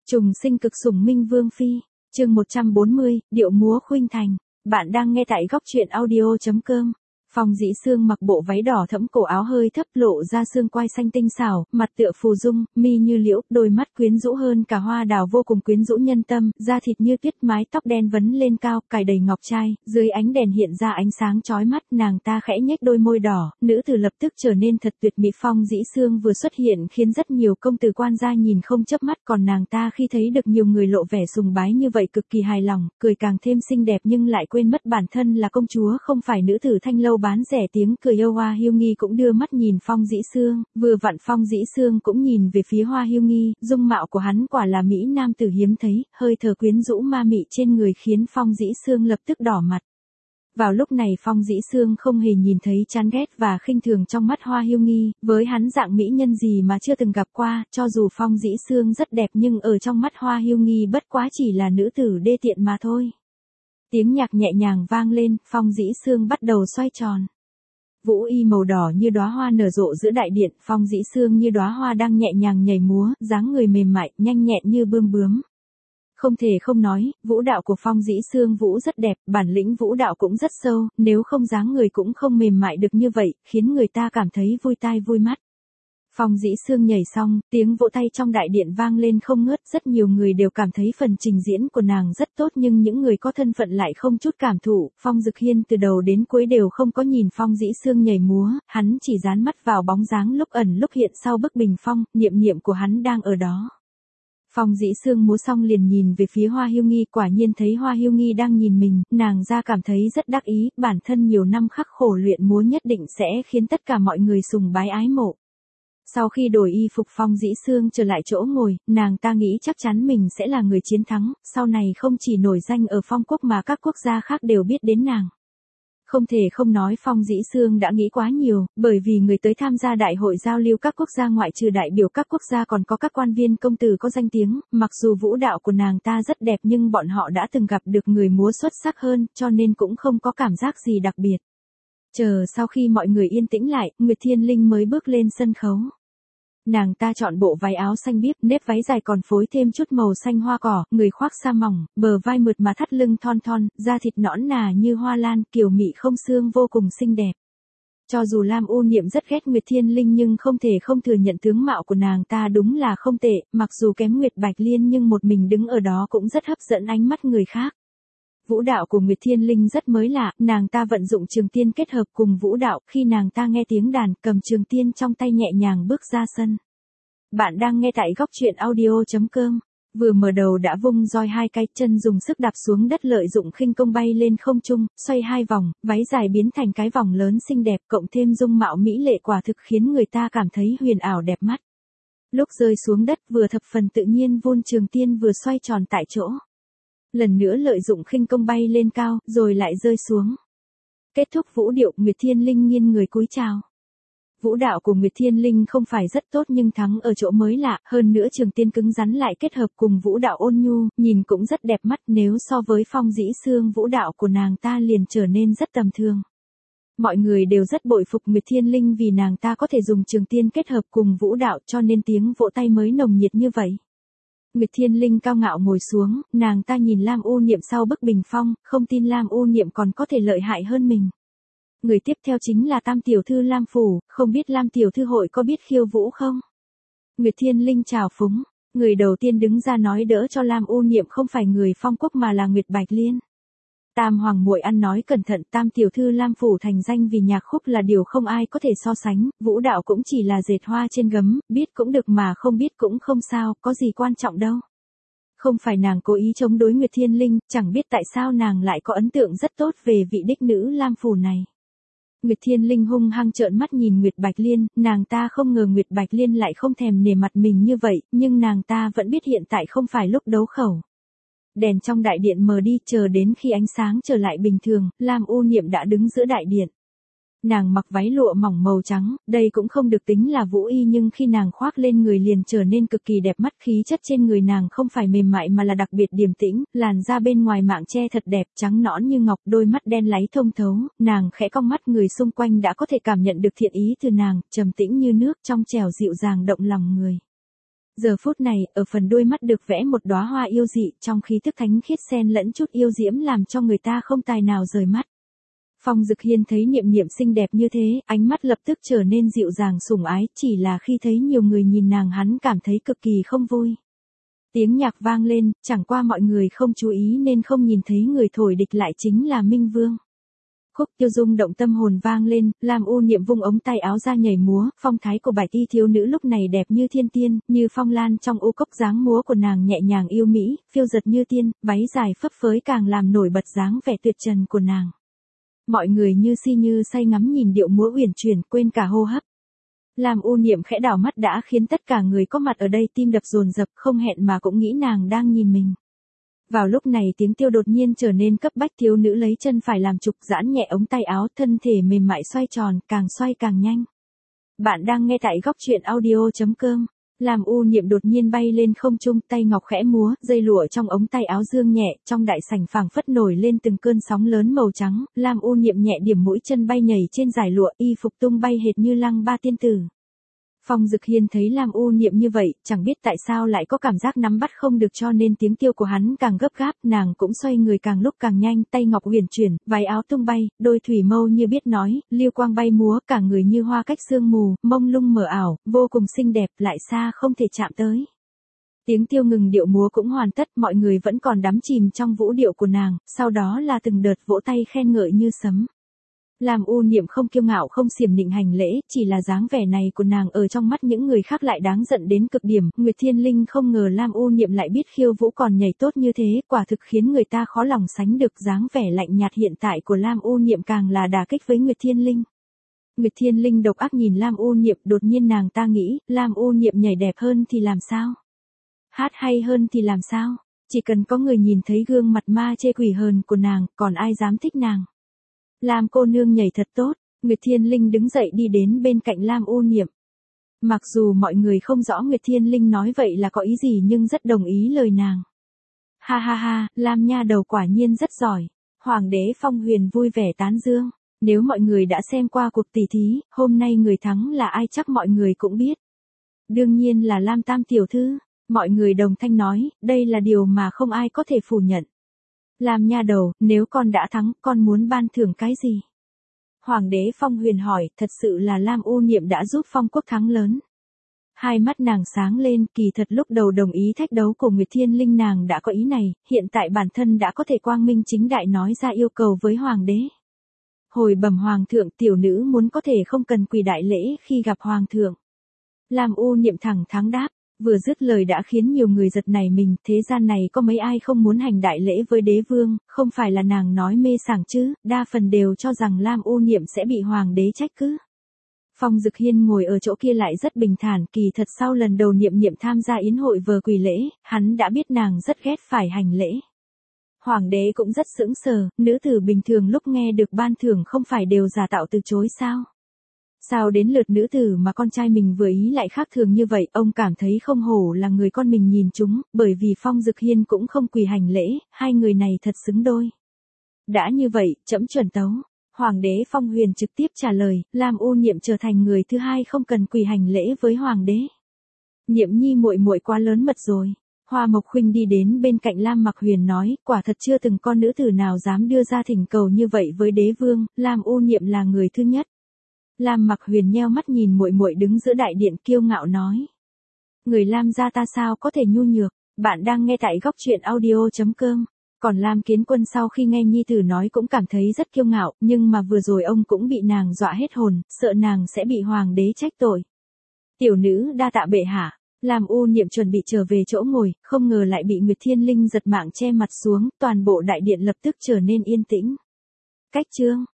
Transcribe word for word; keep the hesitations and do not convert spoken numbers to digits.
Trùng sinh cực sủng Minh Vương Phi, chương một trăm bốn mươi, điệu múa khuynh thành. Bạn đang nghe tại góc truyện audio chấm com. Phong Dĩ Sương mặc bộ váy đỏ thẫm, cổ áo hơi thấp lộ ra xương quai xanh tinh xảo, mặt tựa phù dung, mi như liễu, đôi mắt quyến rũ hơn cả hoa đào vô cùng quyến rũ nhân tâm, da thịt như tuyết, mái tóc đen vấn lên cao, cài đầy ngọc trai, dưới ánh đèn hiện ra ánh sáng chói mắt, nàng ta khẽ nhếch đôi môi đỏ, nữ tử lập tức trở nên thật tuyệt mỹ. Phong Dĩ Sương vừa xuất hiện khiến rất nhiều công tử quan gia nhìn không chớp mắt, còn nàng ta khi thấy được nhiều người lộ vẻ sùng bái như vậy cực kỳ hài lòng, cười càng thêm xinh đẹp nhưng lại quên mất bản thân là công chúa không phải nữ tử thanh lâu bán rẻ. Tiếng cười yêu. Hoa Hiêu Nghi cũng đưa mắt nhìn Phong Dĩ Sương, vừa vặn Phong Dĩ Sương cũng nhìn về phía Hoa Hiêu Nghi, dung mạo của hắn quả là mỹ nam tử hiếm thấy, hơi thở quyến rũ ma mị trên người khiến Phong Dĩ Sương lập tức đỏ mặt. Vào lúc này Phong Dĩ Sương không hề nhìn thấy chán ghét và khinh thường trong mắt Hoa Hiêu Nghi, với hắn dạng mỹ nhân gì mà chưa từng gặp qua, cho dù Phong Dĩ Sương rất đẹp nhưng ở trong mắt Hoa Hiêu Nghi bất quá chỉ là nữ tử đê tiện mà thôi. Tiếng nhạc nhẹ nhàng vang lên, Phong Dĩ Sương bắt đầu xoay tròn. Vũ y màu đỏ như đóa hoa nở rộ giữa đại điện, Phong Dĩ Sương như đóa hoa đang nhẹ nhàng nhảy múa, dáng người mềm mại, nhanh nhẹn như bươm bướm. Không thể không nói, vũ đạo của Phong Dĩ Sương vũ rất đẹp, bản lĩnh vũ đạo cũng rất sâu, nếu không dáng người cũng không mềm mại được như vậy, khiến người ta cảm thấy vui tai vui mắt. Phong Dĩ Sương nhảy xong, tiếng vỗ tay trong đại điện vang lên không ngớt, rất nhiều người đều cảm thấy phần trình diễn của nàng rất tốt nhưng những người có thân phận lại không chút cảm thụ. Phong Dực Hiên từ đầu đến cuối đều không có nhìn Phong Dĩ Sương nhảy múa, hắn chỉ dán mắt vào bóng dáng lúc ẩn lúc hiện sau bức bình phong, niệm niệm của hắn đang ở đó. Phong Dĩ Sương múa xong liền nhìn về phía Hoa Hiêu Nghi, quả nhiên thấy Hoa Hiêu Nghi đang nhìn mình, nàng ra cảm thấy rất đắc ý, bản thân nhiều năm khắc khổ luyện múa nhất định sẽ khiến tất cả mọi người sùng bái ái mộ. Sau khi đổi y phục, Phong Dĩ Sương trở lại chỗ ngồi, nàng ta nghĩ chắc chắn mình sẽ là người chiến thắng, sau này không chỉ nổi danh ở Phong quốc mà các quốc gia khác đều biết đến nàng. Không thể không nói Phong Dĩ Sương đã nghĩ quá nhiều, bởi vì người tới tham gia đại hội giao lưu các quốc gia ngoại trừ đại biểu các quốc gia còn có các quan viên công tử có danh tiếng, mặc dù vũ đạo của nàng ta rất đẹp nhưng bọn họ đã từng gặp được người múa xuất sắc hơn, cho nên cũng không có cảm giác gì đặc biệt. Chờ sau khi mọi người yên tĩnh lại, Nguyệt Thiên Linh mới bước lên sân khấu. Nàng ta chọn bộ váy áo xanh biếc, nếp váy dài còn phối thêm chút màu xanh hoa cỏ, người khoác sa mỏng, bờ vai mượt mà thắt lưng thon thon, da thịt nõn nà như hoa lan, kiều mị không xương vô cùng xinh đẹp. Cho dù Lam U Niệm rất ghét Nguyệt Thiên Linh nhưng không thể không thừa nhận tướng mạo của nàng ta đúng là không tệ, mặc dù kém Nguyệt Bạch Liên nhưng một mình đứng ở đó cũng rất hấp dẫn ánh mắt người khác. Vũ đạo của Nguyệt Thiên Linh rất mới lạ, nàng ta vận dụng trường tiên kết hợp cùng vũ đạo, khi nàng ta nghe tiếng đàn, cầm trường tiên trong tay nhẹ nhàng bước ra sân. Bạn đang nghe tại góc truyện audio chấm com. Vừa mở đầu đã vung roi hai cái, chân dùng sức đạp xuống đất, lợi dụng khinh công bay lên không trung, xoay hai vòng, váy dài biến thành cái vòng lớn xinh đẹp, cộng thêm dung mạo mỹ lệ quả thực khiến người ta cảm thấy huyền ảo đẹp mắt. Lúc rơi xuống đất vừa thập phần tự nhiên vun trường tiên vừa xoay tròn tại chỗ. Lần nữa lợi dụng khinh công bay lên cao, rồi lại rơi xuống. Kết thúc vũ điệu, Nguyệt Thiên Linh nghiêng người cúi chào. Vũ đạo của Nguyệt Thiên Linh không phải rất tốt nhưng thắng ở chỗ mới lạ, hơn nữa trường tiên cứng rắn lại kết hợp cùng vũ đạo ôn nhu, nhìn cũng rất đẹp mắt, nếu so với Phong Dĩ Sương vũ đạo của nàng ta liền trở nên rất tầm thường. Mọi người đều rất bội phục Nguyệt Thiên Linh vì nàng ta có thể dùng trường tiên kết hợp cùng vũ đạo cho nên tiếng vỗ tay mới nồng nhiệt như vậy. Nguyệt Thiên Linh cao ngạo ngồi xuống, nàng ta nhìn Lam U Niệm sau bức bình phong, không tin Lam U Niệm còn có thể lợi hại hơn mình. Người tiếp theo chính là Tam tiểu thư Lam Phủ, không biết Lam tiểu thư hội có biết khiêu vũ không? Nguyệt Thiên Linh chào phúng, người đầu tiên đứng ra nói đỡ cho Lam U Niệm không phải người Phong quốc mà là Nguyệt Bạch Liên. Tam hoàng muội ăn nói cẩn thận, Tam tiểu thư Lam Phủ thành danh vì nhạc khúc là điều không ai có thể so sánh, vũ đạo cũng chỉ là dệt hoa trên gấm, biết cũng được mà không biết cũng không sao, có gì quan trọng đâu. Không phải nàng cố ý chống đối Nguyệt Thiên Linh, chẳng biết tại sao nàng lại có ấn tượng rất tốt về vị đích nữ Lam Phủ này. Nguyệt Thiên Linh hung hăng trợn mắt nhìn Nguyệt Bạch Liên, nàng ta không ngờ Nguyệt Bạch Liên lại không thèm nể mặt mình như vậy, nhưng nàng ta vẫn biết hiện tại không phải lúc đấu khẩu. Đèn trong đại điện mờ đi, chờ đến khi ánh sáng trở lại bình thường, Lam U Niệm đã đứng giữa đại điện. Nàng mặc váy lụa mỏng màu trắng, đây cũng không được tính là vũ y nhưng khi nàng khoác lên người liền trở nên cực kỳ đẹp mắt, khí chất trên người nàng không phải mềm mại mà là đặc biệt điềm tĩnh, làn da bên ngoài mạng che thật đẹp, trắng nõn như ngọc, đôi mắt đen láy thông thấu, nàng khẽ cong mắt người xung quanh đã có thể cảm nhận được thiện ý từ nàng, trầm tĩnh như nước, trong trẻo dịu dàng động lòng người. Giờ phút này, ở phần đuôi mắt được vẽ một đóa hoa yêu dị, trong khí thức thánh khiết xen lẫn chút yêu diễm làm cho người ta không tài nào rời mắt. Phong Dực Hiên thấy Niệm Niệm xinh đẹp như thế, ánh mắt lập tức trở nên dịu dàng sủng ái, chỉ là khi thấy nhiều người nhìn nàng hắn cảm thấy cực kỳ không vui. Tiếng nhạc vang lên, chẳng qua mọi người không chú ý nên không nhìn thấy người thổi địch lại chính là Minh Vương. Khúc tiêu dung động tâm hồn vang lên, Lam U Niệm vung ống tay áo ra nhảy múa, phong thái của bài ti thiếu nữ lúc này đẹp như thiên tiên, như phong lan trong u cốc dáng múa của nàng nhẹ nhàng yêu mỹ, phiêu giật như tiên, váy dài phấp phới càng làm nổi bật dáng vẻ tuyệt trần của nàng. Mọi người như si như say ngắm nhìn điệu múa uyển chuyển, quên cả hô hấp. Lam U Niệm khẽ đảo mắt đã khiến tất cả người có mặt ở đây tim đập dồn dập, không hẹn mà cũng nghĩ nàng đang nhìn mình. Vào lúc này tiếng tiêu đột nhiên trở nên cấp bách, thiếu nữ lấy chân phải làm trục giãn nhẹ ống tay áo, thân thể mềm mại xoay tròn, càng xoay càng nhanh. Bạn đang nghe tại góc truyện audio chấm com. Lam U Niệm đột nhiên bay lên không trung, tay ngọc khẽ múa, dây lụa trong ống tay áo dương nhẹ, trong đại sảnh phảng phất nổi lên từng cơn sóng lớn màu trắng, Lam U Niệm nhẹ điểm mũi chân bay nhảy trên dải lụa, y phục tung bay hệt như lăng ba tiên tử. Phong Dực Hiên thấy Lam U Niệm như vậy, chẳng biết tại sao lại có cảm giác nắm bắt không được cho nên tiếng tiêu của hắn càng gấp gáp, nàng cũng xoay người càng lúc càng nhanh, tay ngọc uyển chuyển, váy áo tung bay, đôi thủy mâu như biết nói, lưu quang bay múa, cả người như hoa cách sương mù, mông lung mờ ảo, vô cùng xinh đẹp, lại xa không thể chạm tới. Tiếng tiêu ngừng, điệu múa cũng hoàn tất, mọi người vẫn còn đắm chìm trong vũ điệu của nàng, sau đó là từng đợt vỗ tay khen ngợi như sấm. Lam U Niệm không kiêu ngạo không xiểm nịnh hành lễ, chỉ là dáng vẻ này của nàng ở trong mắt những người khác lại đáng giận đến cực điểm. Nguyệt Thiên Linh không ngờ Lam U Niệm lại biết khiêu vũ còn nhảy tốt như thế, quả thực khiến người ta khó lòng sánh được. Dáng vẻ lạnh nhạt hiện tại của Lam U Niệm càng là đả kích với Nguyệt Thiên Linh. Nguyệt Thiên Linh độc ác nhìn Lam U Niệm, đột nhiên nàng ta nghĩ, Lam U Niệm nhảy đẹp hơn thì làm sao? Hát hay hơn thì làm sao? Chỉ cần có người nhìn thấy gương mặt ma chê quỷ hờn của nàng, còn ai dám thích nàng? Lam cô nương nhảy thật tốt, Nguyệt Thiên Linh đứng dậy đi đến bên cạnh Lam U Niệm. Mặc dù mọi người không rõ Nguyệt Thiên Linh nói vậy là có ý gì nhưng rất đồng ý lời nàng. Ha ha ha, Lam nha đầu quả nhiên rất giỏi. Hoàng đế Phong Huyền vui vẻ tán dương. Nếu mọi người đã xem qua cuộc tỷ thí, hôm nay người thắng là ai chắc mọi người cũng biết. Đương nhiên là Lam Tam tiểu thư. Mọi người đồng thanh nói, đây là điều mà không ai có thể phủ nhận. Lam nha đầu, nếu con đã thắng, con muốn ban thưởng cái gì? Hoàng đế Phong Huyền hỏi, thật sự là Lam U Niệm đã giúp Phong quốc thắng lớn. Hai mắt nàng sáng lên, kỳ thật lúc đầu đồng ý thách đấu của Nguyệt Thiên Linh nàng đã có ý này, hiện tại bản thân đã có thể quang minh chính đại nói ra yêu cầu với Hoàng đế. Hồi bẩm Hoàng thượng, tiểu nữ muốn có thể không cần quỳ đại lễ khi gặp Hoàng thượng. Lam U Niệm thẳng thắn đáp. Vừa dứt lời đã khiến nhiều người giật nảy mình, thế gian này có mấy ai không muốn hành đại lễ với đế vương, không phải là nàng nói mê sảng chứ, đa phần đều cho rằng Lam U Niệm sẽ bị hoàng đế trách cứ. Phong Dực Hiên ngồi ở chỗ kia lại rất bình thản, kỳ thật sau lần đầu Niệm Niệm tham gia yến hội vừa quỳ lễ, hắn đã biết nàng rất ghét phải hành lễ. Hoàng đế cũng rất sững sờ, nữ tử bình thường lúc nghe được ban thưởng không phải đều giả tạo từ chối sao? Sao đến lượt nữ tử mà con trai mình vừa ý lại khác thường như vậy, ông cảm thấy không hổ là người con mình nhìn chúng, bởi vì Phong Dực Hiên cũng không quỳ hành lễ, hai người này thật xứng đôi. Đã như vậy, trẫm chuẩn tấu. Hoàng đế Phong Huyền trực tiếp trả lời, Lam U Niệm trở thành người thứ hai không cần quỳ hành lễ với hoàng đế. Niệm nhi muội muội quá lớn mật rồi. Hoa Mộc Khuynh đi đến bên cạnh Lam Mặc Huyền nói, quả thật chưa từng con nữ tử nào dám đưa ra thỉnh cầu như vậy với đế vương, Lam U Niệm là người thứ nhất. Lam Mặc Huyền nheo mắt nhìn muội muội đứng giữa đại điện kiêu ngạo nói. Người Lam gia ta sao có thể nhu nhược, bạn đang nghe tại góc truyện audio chấm com. Còn Lam Kiến Quân sau khi nghe nhi tử nói cũng cảm thấy rất kiêu ngạo, nhưng mà vừa rồi ông cũng bị nàng dọa hết hồn, sợ nàng sẽ bị hoàng đế trách tội. Tiểu nữ đa tạ bệ hạ. Lam U Niệm chuẩn bị trở về chỗ ngồi, không ngờ lại bị Nguyệt Thiên Linh giật mạng che mặt xuống, toàn bộ đại điện lập tức trở nên yên tĩnh. Cách chương